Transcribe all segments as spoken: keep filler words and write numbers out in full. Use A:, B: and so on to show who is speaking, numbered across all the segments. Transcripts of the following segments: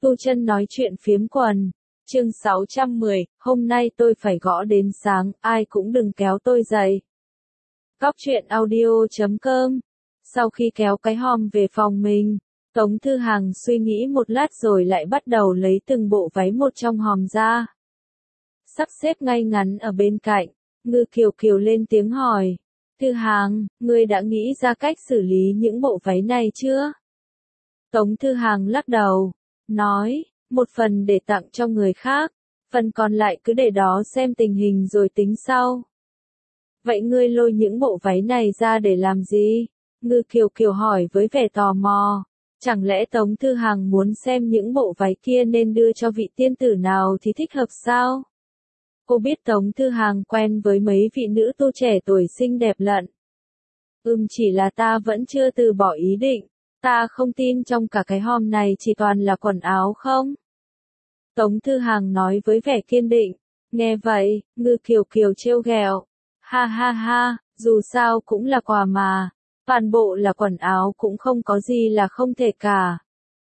A: Tu Chân nói chuyện phiếm quần. Chương sáu trăm mười, hôm nay tôi phải gõ đến sáng, ai cũng đừng kéo tôi dậy. Góc truyện audio chấm com. Sau khi kéo cái hòm về phòng mình, Tống Thư Hằng suy nghĩ một lát rồi lại bắt đầu lấy từng bộ váy một trong hòm ra. Sắp xếp ngay ngắn ở bên cạnh, Ngư Kiều Kiều lên tiếng hỏi. Thư Hằng, ngươi đã nghĩ ra cách xử lý những bộ váy này chưa? Tống Thư Hằng lắc đầu, nói, một phần để tặng cho người khác, phần còn lại cứ để đó xem tình hình rồi tính sau. Vậy ngươi lôi những bộ váy này ra để làm gì? Ngư Kiều Kiều hỏi với vẻ tò mò. Chẳng lẽ Tống Thư Hằng muốn xem những bộ váy kia nên đưa cho vị tiên tử nào thì thích hợp sao? Cô biết Tống Thư Hằng quen với mấy vị nữ tu trẻ tuổi xinh đẹp lận. Ừm, chỉ là ta vẫn chưa từ bỏ ý định. Ta không tin trong cả cái hòm này chỉ toàn là quần áo không? Tống Thư Hằng nói với vẻ kiên định. Nghe vậy, Ngư Kiều Kiều trêu ghẹo. Ha ha ha, dù sao cũng là quà mà. Toàn bộ là quần áo cũng không có gì là không thể cả.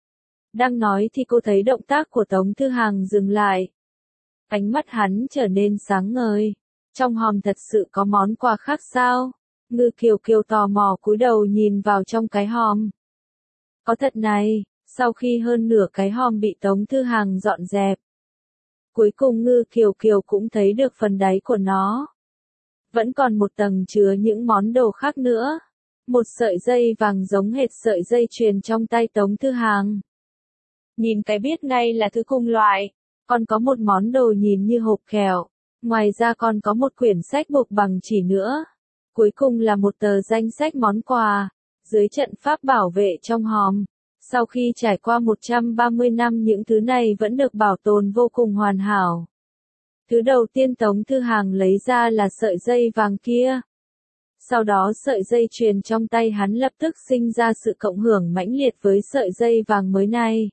A: Đang nói thì cô thấy động tác của Tống Thư Hằng dừng lại. Ánh mắt hắn trở nên sáng ngời. Trong hòm thật sự có món quà khác sao? Ngư Kiều Kiều tò mò cúi đầu nhìn vào trong cái hòm. Có thật này, sau khi hơn nửa cái hòm bị Tống Thư Hằng dọn dẹp. Cuối cùng Ngư Kiều Kiều cũng thấy được phần đáy của nó. Vẫn còn một tầng chứa những món đồ khác nữa. Một sợi dây vàng giống hệt sợi dây chuyền trong tay Tống Thư Hằng. Nhìn cái biết ngay là thứ cùng loại. Còn có một món đồ nhìn như hộp kẹo. Ngoài ra còn có một quyển sách buộc bằng chỉ nữa. Cuối cùng là một tờ danh sách món quà. Dưới trận pháp bảo vệ trong hòm. Sau khi trải qua một trăm ba mươi năm những thứ này vẫn được bảo tồn vô cùng hoàn hảo. Thứ đầu tiên Tống Thư Hằng lấy ra là sợi dây vàng kia. Sau đó sợi dây chuyền trong tay hắn lập tức sinh ra sự cộng hưởng mãnh liệt với sợi dây vàng mới này.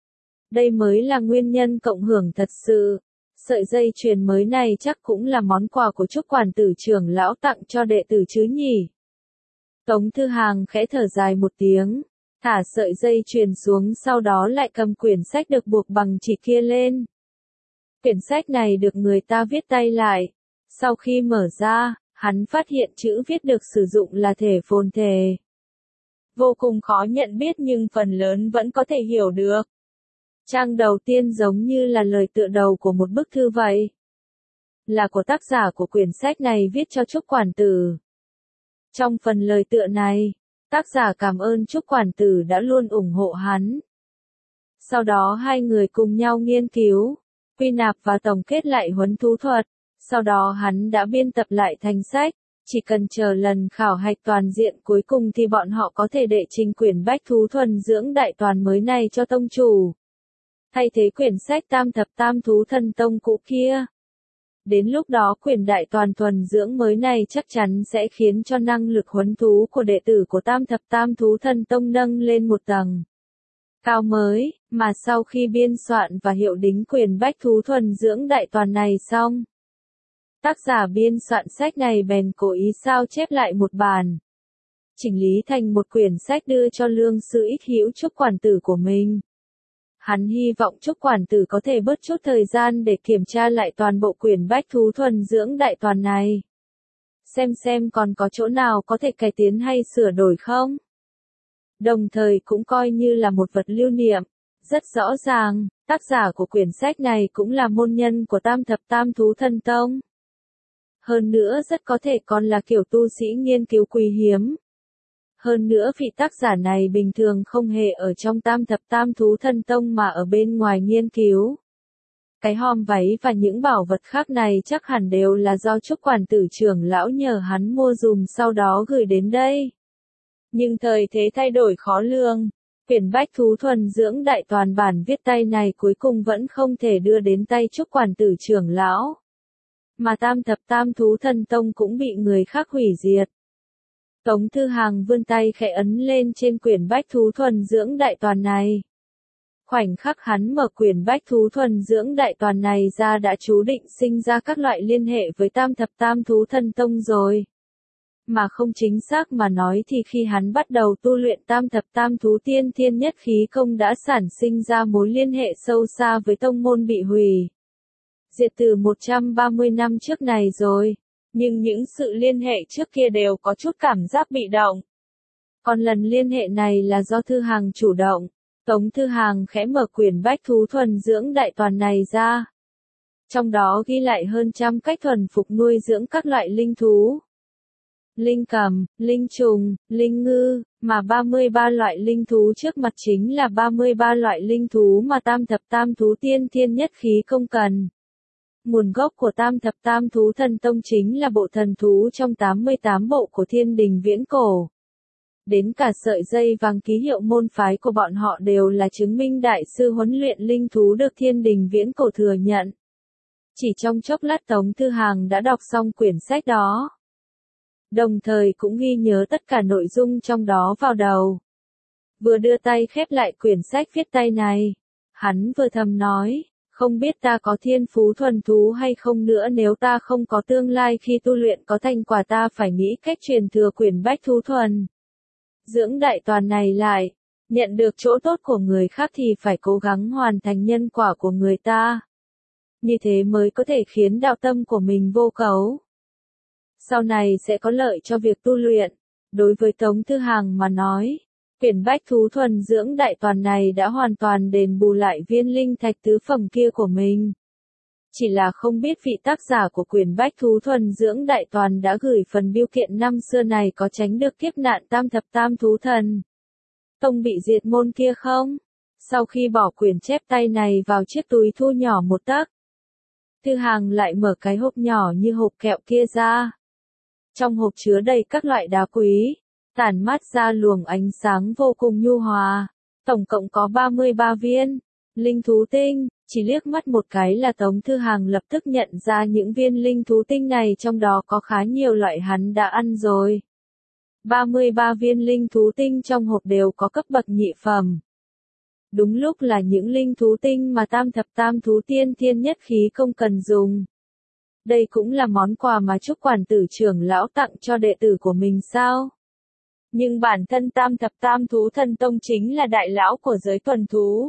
A: Đây mới là nguyên nhân cộng hưởng thật sự. Sợi dây chuyền mới này chắc cũng là món quà của Trúc Quản tử trưởng lão tặng cho đệ tử chứ nhỉ. Tống Thư Hằng khẽ thở dài một tiếng, thả sợi dây chuyền xuống sau đó lại cầm quyển sách được buộc bằng chỉ kia lên. Quyển sách này được người ta viết tay lại. Sau khi mở ra, hắn phát hiện chữ viết được sử dụng là thể phồn thể. Vô cùng khó nhận biết nhưng phần lớn vẫn có thể hiểu được. Trang đầu tiên giống như là lời tựa đầu của một bức thư vậy. Là của tác giả của quyển sách này viết cho Trúc Quản tử. Trong phần lời tựa này, tác giả cảm ơn Trúc Quản tử đã luôn ủng hộ hắn. Sau đó hai người cùng nhau nghiên cứu, quy nạp và tổng kết lại huấn thú thuật. Sau đó hắn đã biên tập lại thành sách. Chỉ cần chờ lần khảo hạch toàn diện cuối cùng thì bọn họ có thể đệ trình quyển bách thú thuần dưỡng đại toàn mới này cho tông chủ. Thay thế quyển sách tam thập tam thú thần tông cũ kia. Đến lúc đó quyển đại toàn thuần dưỡng mới này chắc chắn sẽ khiến cho năng lực huấn thú của đệ tử của tam thập tam thú thần tông nâng lên một tầng cao mới, mà sau khi biên soạn và hiệu đính quyển bách thú thuần dưỡng đại toàn này xong. Tác giả biên soạn sách này bèn cố ý sao chép lại một bản. Chỉnh lý thành một quyển sách đưa cho lương sư ích hữu Trúc Quản tử của mình. Hắn hy vọng Trúc Quản tử có thể bớt chút thời gian để kiểm tra lại toàn bộ quyển bách thú thuần dưỡng đại toàn này. Xem xem còn có chỗ nào có thể cải tiến hay sửa đổi không? Đồng thời cũng coi như là một vật lưu niệm. Rất rõ ràng, tác giả của quyển sách này cũng là môn nhân của tam thập tam thú thần tông. Hơn nữa rất có thể còn là kiểu tu sĩ nghiên cứu quý hiếm. Hơn nữa vị tác giả này bình thường không hề ở trong tam thập tam thú thần tông mà ở bên ngoài nghiên cứu. Cái hòm váy và những bảo vật khác này chắc hẳn đều là do Trúc Quản tử trưởng lão nhờ hắn mua dùm sau đó gửi đến đây. Nhưng thời thế thay đổi khó lường. Quyển bách thú thuần dưỡng đại toàn bản viết tay này cuối cùng vẫn không thể đưa đến tay Trúc Quản tử trưởng lão. Mà tam thập tam thú thần tông cũng bị người khác hủy diệt. Tống Thư Hằng vươn tay khẽ ấn lên trên quyển bách thú thuần dưỡng đại toàn này. Khoảnh khắc hắn mở quyển bách thú thuần dưỡng đại toàn này ra đã chú định sinh ra các loại liên hệ với tam thập tam thú thần tông rồi. Mà không chính xác mà nói thì khi hắn bắt đầu tu luyện tam thập tam thú tiên thiên nhất khí công đã sản sinh ra mối liên hệ sâu xa với tông môn bị hủy diệt từ một trăm ba mươi năm trước này rồi. Nhưng những sự liên hệ trước kia đều có chút cảm giác bị động. Còn lần liên hệ này là do Thư Hằng chủ động. Tống Thư Hằng khẽ mở quyển bách thú thuần dưỡng đại toàn này ra. Trong đó ghi lại hơn trăm cách thuần phục nuôi dưỡng các loại linh thú. Linh cầm, linh trùng, linh ngư, mà ba mươi ba loại linh thú trước mặt chính là ba mươi ba loại linh thú mà tam thập tam thú tiên thiên nhất khí công cần. Nguồn gốc của tam thập tam thú thần tông chính là bộ thần thú trong tám mươi tám bộ của thiên đình viễn cổ. Đến cả sợi dây vàng ký hiệu môn phái của bọn họ đều là chứng minh đại sư huấn luyện linh thú được thiên đình viễn cổ thừa nhận. Chỉ trong chốc lát Tống Thư Hằng đã đọc xong quyển sách đó. Đồng thời cũng ghi nhớ tất cả nội dung trong đó vào đầu. Vừa đưa tay khép lại quyển sách viết tay này, hắn vừa thầm nói, không biết ta có thiên phú thuần thú hay không nữa, nếu ta không có tương lai khi tu luyện có thành quả ta phải nghĩ cách truyền thừa quyển bách thú thuần dưỡng đại toàn này lại, nhận được chỗ tốt của người khác thì phải cố gắng hoàn thành nhân quả của người ta. Như thế mới có thể khiến đạo tâm của mình vô cấu. Sau này sẽ có lợi cho việc tu luyện. Đối với Tống Thư Hằng mà nói, quyển bách thú thuần dưỡng đại toàn này đã hoàn toàn đền bù lại viên linh thạch tứ phẩm kia của mình. Chỉ là không biết vị tác giả của quyển bách thú thuần dưỡng đại toàn đã gửi phần biêu kiện năm xưa này có tránh được kiếp nạn tam thập tam thú thần tông bị diệt môn kia không? Sau khi bỏ quyển chép tay này vào chiếc túi thu nhỏ một tấc, Thư Hằng lại mở cái hộp nhỏ như hộp kẹo kia ra. Trong hộp chứa đầy các loại đá quý, tản mát ra luồng ánh sáng vô cùng nhu hòa. Tổng cộng có ba mươi ba viên linh thú tinh, chỉ liếc mắt một cái là Tống Thư Hằng lập tức nhận ra những viên linh thú tinh này trong đó có khá nhiều loại hắn đã ăn rồi. ba mươi ba viên linh thú tinh trong hộp đều có cấp bậc nhị phẩm. Đúng lúc là những linh thú tinh mà tam thập tam thú tiên thiên nhất khí không cần dùng. Đây cũng là món quà mà Trúc Quản Tử trưởng lão tặng cho đệ tử của mình sao? Nhưng bản thân tam thập tam thú thần tông chính là đại lão của giới thuần thú.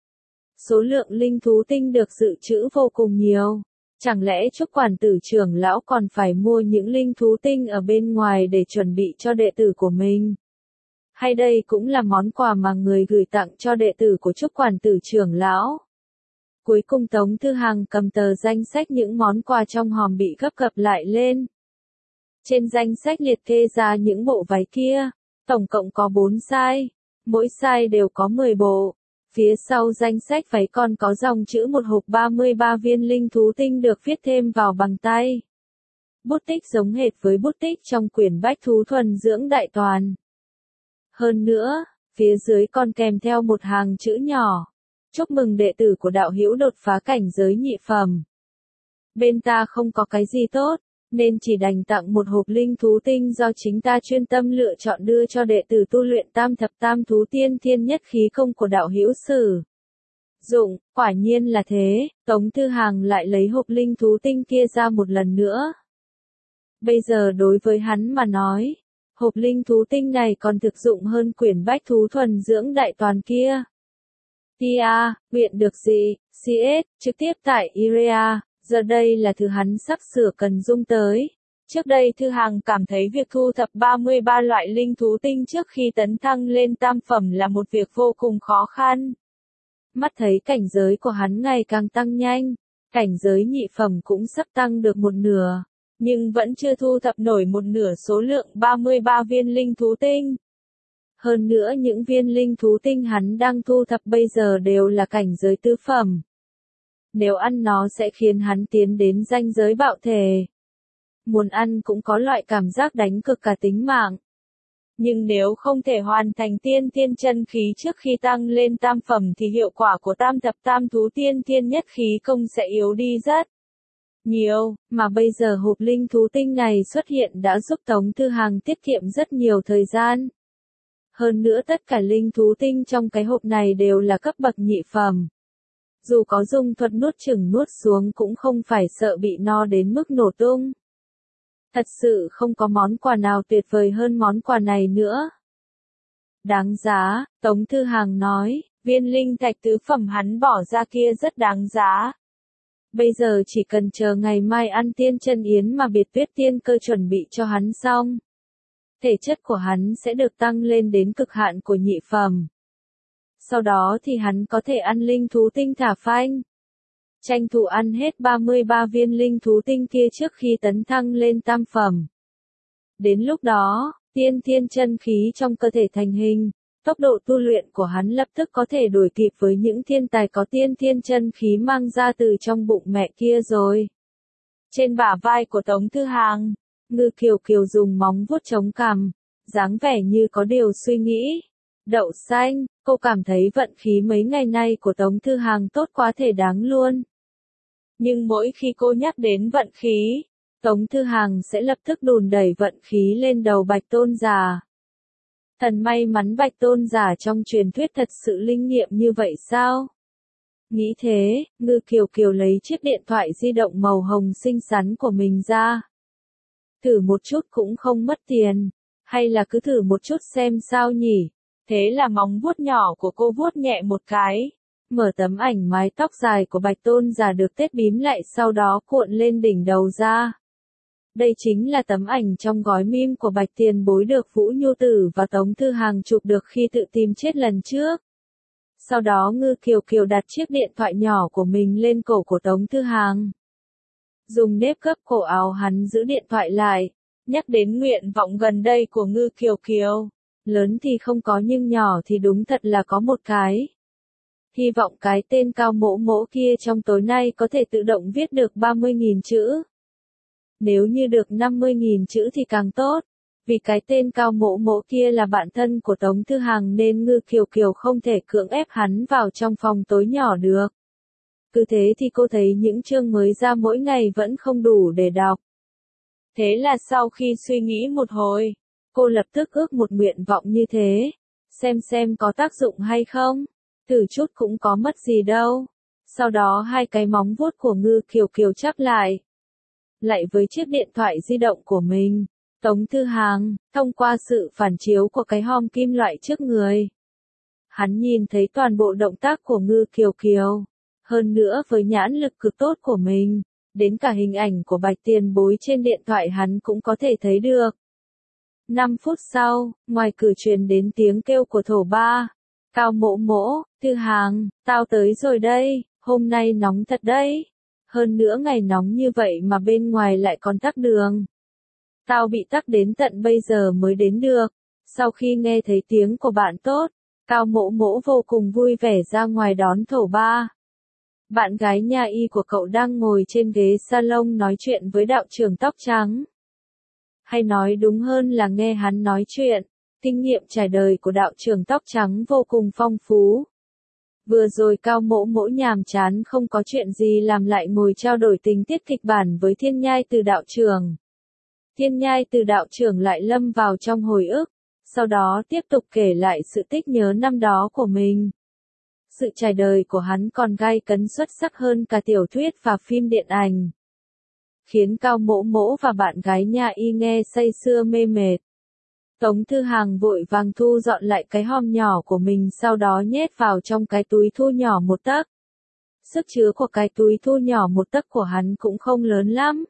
A: Số lượng linh thú tinh được dự trữ vô cùng nhiều. Chẳng lẽ Trúc Quản Tử trưởng lão còn phải mua những linh thú tinh ở bên ngoài để chuẩn bị cho đệ tử của mình? Hay đây cũng là món quà mà người gửi tặng cho đệ tử của Trúc Quản Tử trưởng lão? Cuối cùng Tống Thư Hằng cầm tờ danh sách những món quà trong hòm bị gấp gập lại lên. Trên danh sách liệt kê ra những bộ váy kia, tổng cộng có bốn size, mỗi size đều có mười bộ. Phía sau danh sách váy còn có dòng chữ một hộp ba mươi ba viên linh thú tinh được viết thêm vào bằng tay. Bút tích giống hệt với bút tích trong quyển bách thú thuần dưỡng đại toàn. Hơn nữa, phía dưới còn kèm theo một hàng chữ nhỏ. Chúc mừng đệ tử của đạo hữu đột phá cảnh giới nhị phẩm. Bên ta không có cái gì tốt, nên chỉ đành tặng một hộp linh thú tinh do chính ta chuyên tâm lựa chọn đưa cho đệ tử tu luyện tam thập tam thú tiên thiên nhất khí công của đạo hữu sử dụng. Quả nhiên là thế, Tống Thư Hằng lại lấy hộp linh thú tinh kia ra một lần nữa. Bây giờ đối với hắn mà nói, hộp linh thú tinh này còn thực dụng hơn quyển bách thú thuần dưỡng đại toàn kia. Tia, huyện được gì, xê ét, trực tiếp tại i rờ a, giờ đây là thứ hắn sắp sửa cần dung tới. Trước đây Thư Hằng cảm thấy việc thu thập ba mươi ba loại linh thú tinh trước khi tấn thăng lên tam phẩm là một việc vô cùng khó khăn. Mắt thấy cảnh giới của hắn ngày càng tăng nhanh, cảnh giới nhị phẩm cũng sắp tăng được một nửa, nhưng vẫn chưa thu thập nổi một nửa số lượng ba mươi ba viên linh thú tinh. Hơn nữa những viên linh thú tinh hắn đang thu thập bây giờ đều là cảnh giới tứ phẩm. Nếu ăn nó sẽ khiến hắn tiến đến ranh giới bạo thể. Muốn ăn cũng có loại cảm giác đánh cực cả tính mạng. Nhưng nếu không thể hoàn thành tiên thiên chân khí trước khi tăng lên tam phẩm thì hiệu quả của tam thập tam thú tiên thiên nhất khí công sẽ yếu đi rất nhiều, mà bây giờ hộp linh thú tinh này xuất hiện đã giúp Tống Thư Hằng tiết kiệm rất nhiều thời gian. Hơn nữa tất cả linh thú tinh trong cái hộp này đều là cấp bậc nhị phẩm. Dù có dùng thuật nuốt chửng nuốt xuống cũng không phải sợ bị no đến mức nổ tung. Thật sự không có món quà nào tuyệt vời hơn món quà này nữa. Đáng giá, Tống Thư Hàng nói, viên linh thạch tứ phẩm hắn bỏ ra kia rất đáng giá. Bây giờ chỉ cần chờ ngày mai ăn tiên chân yến mà biệt tuyết tiên cơ chuẩn bị cho hắn xong. Thể chất của hắn sẽ được tăng lên đến cực hạn của nhị phẩm. Sau đó thì hắn có thể ăn linh thú tinh thả phanh. Tranh thủ ăn hết ba mươi ba viên linh thú tinh kia trước khi tấn thăng lên tam phẩm. Đến lúc đó, tiên thiên chân khí trong cơ thể thành hình, tốc độ tu luyện của hắn lập tức có thể đuổi kịp với những thiên tài có tiên thiên chân khí mang ra từ trong bụng mẹ kia rồi. Trên bả vai của Tống Thư Hàng, Ngư Kiều Kiều dùng móng vuốt chống cằm, dáng vẻ như có điều suy nghĩ. Đậu xanh, cô cảm thấy vận khí mấy ngày nay của Tống Thư Hàng tốt quá thể đáng luôn. Nhưng mỗi khi cô nhắc đến vận khí, Tống Thư Hàng sẽ lập tức đùn đẩy vận khí lên đầu Bạch Tôn Giả. Thần may mắn Bạch Tôn Giả trong truyền thuyết thật sự linh nghiệm như vậy sao? Nghĩ thế, Ngư Kiều Kiều lấy chiếc điện thoại di động màu hồng xinh xắn của mình ra. Thử một chút cũng không mất tiền, hay là cứ thử một chút xem sao nhỉ? Thế là móng vuốt nhỏ của cô vuốt nhẹ một cái, mở tấm ảnh mái tóc dài của Bạch Tôn Giả được tết bím lại sau đó cuộn lên đỉnh đầu ra. Đây chính là tấm ảnh trong gói meme của Bạch Tiền Bối được Vũ Nhu Tử và Tống Thư Hàng chụp được khi tự tìm chết lần trước. Sau đó Ngư Kiều Kiều đặt chiếc điện thoại nhỏ của mình lên cổ của Tống Thư Hàng. Dùng nếp gấp cổ áo hắn giữ điện thoại lại, nhắc đến nguyện vọng gần đây của Ngư Kiều Kiều. Lớn thì không có nhưng nhỏ thì đúng thật là có một cái. Hy vọng cái tên Cao Mỗ Mỗ kia trong tối nay có thể tự động viết được ba mươi nghìn chữ. Nếu như được năm mươi nghìn chữ thì càng tốt, vì cái tên Cao Mỗ Mỗ kia là bạn thân của Tống Thư Hàng nên Ngư Kiều Kiều không thể cưỡng ép hắn vào trong phòng tối nhỏ được. Cứ thế thì cô thấy những chương mới ra mỗi ngày vẫn không đủ để đọc. Thế là sau khi suy nghĩ một hồi, cô lập tức ước một nguyện vọng như thế, xem xem có tác dụng hay không, thử chút cũng có mất gì đâu. Sau đó hai cái móng vuốt của Ngư Kiều Kiều chắp lại. Lại với chiếc điện thoại di động của mình, Tống Thư Hàng, thông qua sự phản chiếu của cái hòm kim loại trước người. Hắn nhìn thấy toàn bộ động tác của Ngư Kiều Kiều, hơn nữa với nhãn lực cực tốt của mình, đến cả hình ảnh của Bạch Tiền Bối trên điện thoại hắn cũng có thể thấy được. năm phút sau, ngoài cửa truyền đến tiếng kêu của thổ ba. Cao Mỗ Mỗ, Thư Hàng, tao tới rồi đây, hôm nay nóng thật đấy. Hơn nữa ngày nóng như vậy mà bên ngoài lại còn tắc đường. Tao bị tắc đến tận bây giờ mới đến được. Sau khi nghe thấy tiếng của bạn tốt, Cao Mỗ Mỗ vô cùng vui vẻ ra ngoài đón thổ ba. Bạn gái nhà y của cậu đang ngồi trên ghế salon nói chuyện với đạo trưởng tóc trắng. Hay nói đúng hơn là nghe hắn nói chuyện, kinh nghiệm trải đời của đạo trưởng tóc trắng vô cùng phong phú. Vừa rồi Cao Mỗ Mỗ nhàm chán không có chuyện gì làm lại ngồi trao đổi tình tiết kịch bản với Thiên Nhai Từ đạo trưởng. Thiên Nhai Từ đạo trưởng lại lâm vào trong hồi ức, sau đó tiếp tục kể lại sự tích nhớ năm đó của mình. Sự trải đời của hắn còn gay cấn xuất sắc hơn cả tiểu thuyết và phim điện ảnh. Khiến Cao Mỗ Mỗ và bạn gái nhà y nghe say sưa mê mệt. Tống Thư Hàng vội vàng thu dọn lại cái hòm nhỏ của mình sau đó nhét vào trong cái túi thu nhỏ một tấc. Sức chứa của cái túi thu nhỏ một tấc của hắn cũng không lớn lắm.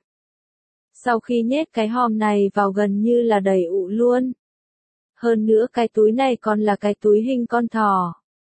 A: Sau khi nhét cái hòm này vào gần như là đầy ụ luôn. Hơn nữa cái túi này còn là cái túi hình con thỏ.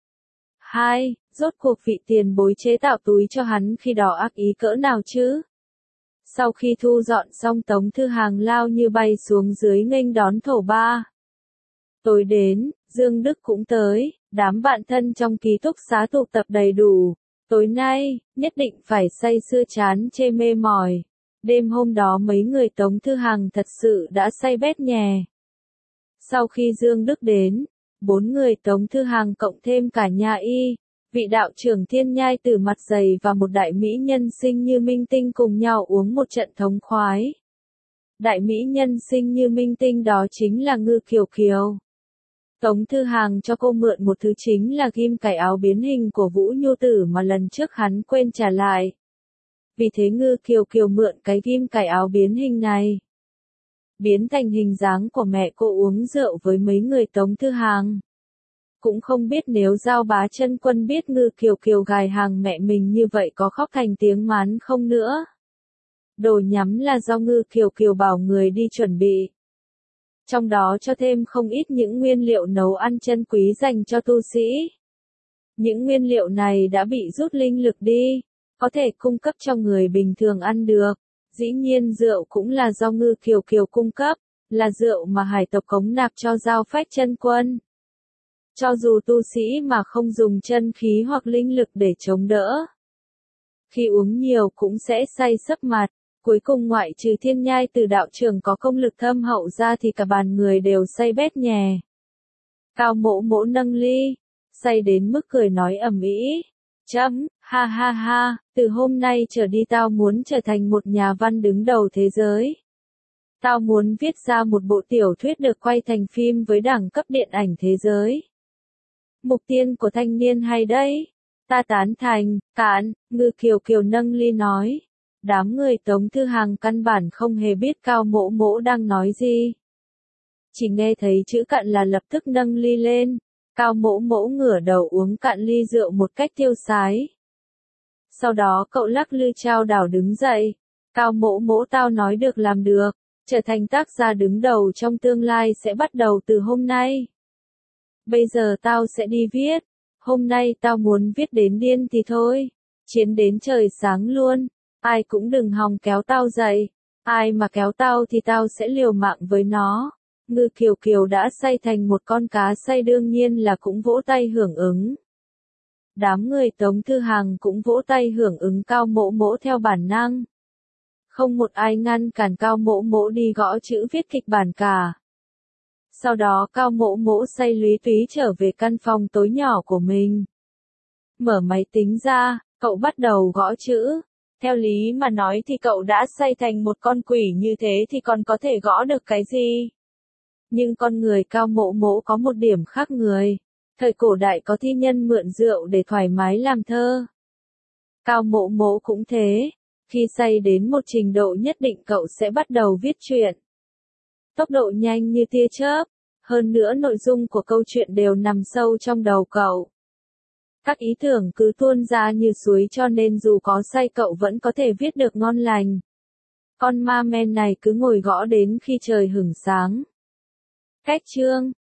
A: Hai, rốt cuộc vị tiền bối chế tạo túi cho hắn khi đó ác ý cỡ nào chứ? Sau khi thu dọn xong Tống Thư Hàng lao như bay xuống dưới nghênh đón thổ ba. Tối đến, Dương Đức cũng tới, đám bạn thân trong ký túc xá tụ tập đầy đủ. Tối nay, nhất định phải say sưa chán chê mê mỏi. Đêm hôm đó mấy người Tống Thư Hàng thật sự đã say bét nhè. Sau khi Dương Đức đến, bốn người Tống Thư Hàng cộng thêm cả nhà y, vị đạo trưởng Thiên Nhai Từ mặt dày và một đại mỹ nhân xinh như Minh Tinh cùng nhau uống một trận thống khoái. Đại mỹ nhân xinh như Minh Tinh đó chính là Ngư Kiều Kiều. Tống Thư Hàng cho cô mượn một thứ chính là ghim cài áo biến hình của Vũ Nhu Tử mà lần trước hắn quên trả lại. Vì thế Ngư Kiều Kiều mượn cái ghim cài áo biến hình này. biến thành hình dáng của mẹ cô uống rượu với mấy người Tống Thư Hàng. Cũng không biết nếu Giao Bá Chân Quân biết Ngư Kiều Kiều gài hàng mẹ mình như vậy có khóc thành tiếng mán không nữa. Đồ nhắm là do Ngư Kiều Kiều bảo người đi chuẩn bị. Trong đó cho thêm không ít những nguyên liệu nấu ăn chân quý dành cho tu sĩ. Những nguyên liệu này đã bị rút linh lực đi, có thể cung cấp cho người bình thường ăn được. Dĩ nhiên rượu cũng là do Ngư Kiều Kiều cung cấp, là rượu mà hải tộc cống nạp cho Giao Phách Chân Quân. Cho dù tu sĩ mà không dùng chân khí hoặc linh lực để chống đỡ, khi uống nhiều cũng sẽ say sấp mặt. Cuối cùng ngoại trừ Thiên Nhai Từ đạo trưởng có công lực thâm hậu ra thì cả bàn người đều say bét nhè. Cao Mỗ Mỗ nâng ly, say đến mức cười nói ầm ĩ. Chấm, ha ha ha, từ hôm nay trở đi tao muốn trở thành một nhà văn đứng đầu thế giới. Tao muốn viết ra một bộ tiểu thuyết được quay thành phim với đẳng cấp điện ảnh thế giới. Mục tiên của thanh niên hay đấy. Ta tán thành, cạn, Ngư Kiều Kiều nâng ly nói. Đám người Tống Thư Hàng căn bản không hề biết Cao Mỗ Mỗ đang nói gì. Chỉ nghe thấy chữ cạn là lập tức nâng ly lên. Cao Mỗ Mỗ ngửa đầu uống cạn ly rượu một cách tiêu sái. Sau đó cậu lắc lư trao đảo đứng dậy. Cao Mỗ Mỗ tao nói được làm được. Trở thành tác gia đứng đầu trong tương lai sẽ bắt đầu từ hôm nay. Bây giờ tao sẽ đi viết. Hôm nay tao muốn viết đến điên thì thôi. Chiến đến trời sáng luôn. Ai cũng đừng hòng kéo tao dậy. Ai mà kéo tao thì tao sẽ liều mạng với nó. Ngư Kiều Kiều đã say thành một con cá say đương nhiên là cũng vỗ tay hưởng ứng. Đám người Tống Thư Hàng cũng vỗ tay hưởng ứng Cao Mỗ Mỗ theo bản năng. Không một ai ngăn cản Cao Mỗ Mỗ đi gõ chữ viết kịch bản cả. Sau đó Cao Mỗ Mỗ say lúy túy trở về căn phòng tối nhỏ của mình. Mở máy tính ra, cậu bắt đầu gõ chữ. Theo lý mà nói thì cậu đã say thành một con quỷ như thế thì còn có thể gõ được cái gì? Nhưng con người Cao Mỗ Mỗ có một điểm khác người. Thời cổ đại có thi nhân mượn rượu để thoải mái làm thơ. Cao Mỗ Mỗ cũng thế. Khi say đến một trình độ nhất định cậu sẽ bắt đầu viết truyện. Tốc độ nhanh như tia chớp. Hơn nữa nội dung của câu chuyện đều nằm sâu trong đầu cậu. Các ý tưởng cứ tuôn ra như suối cho nên dù có say cậu vẫn có thể viết được ngon lành. Con ma men này cứ ngồi gõ đến khi trời hửng sáng. Cách chương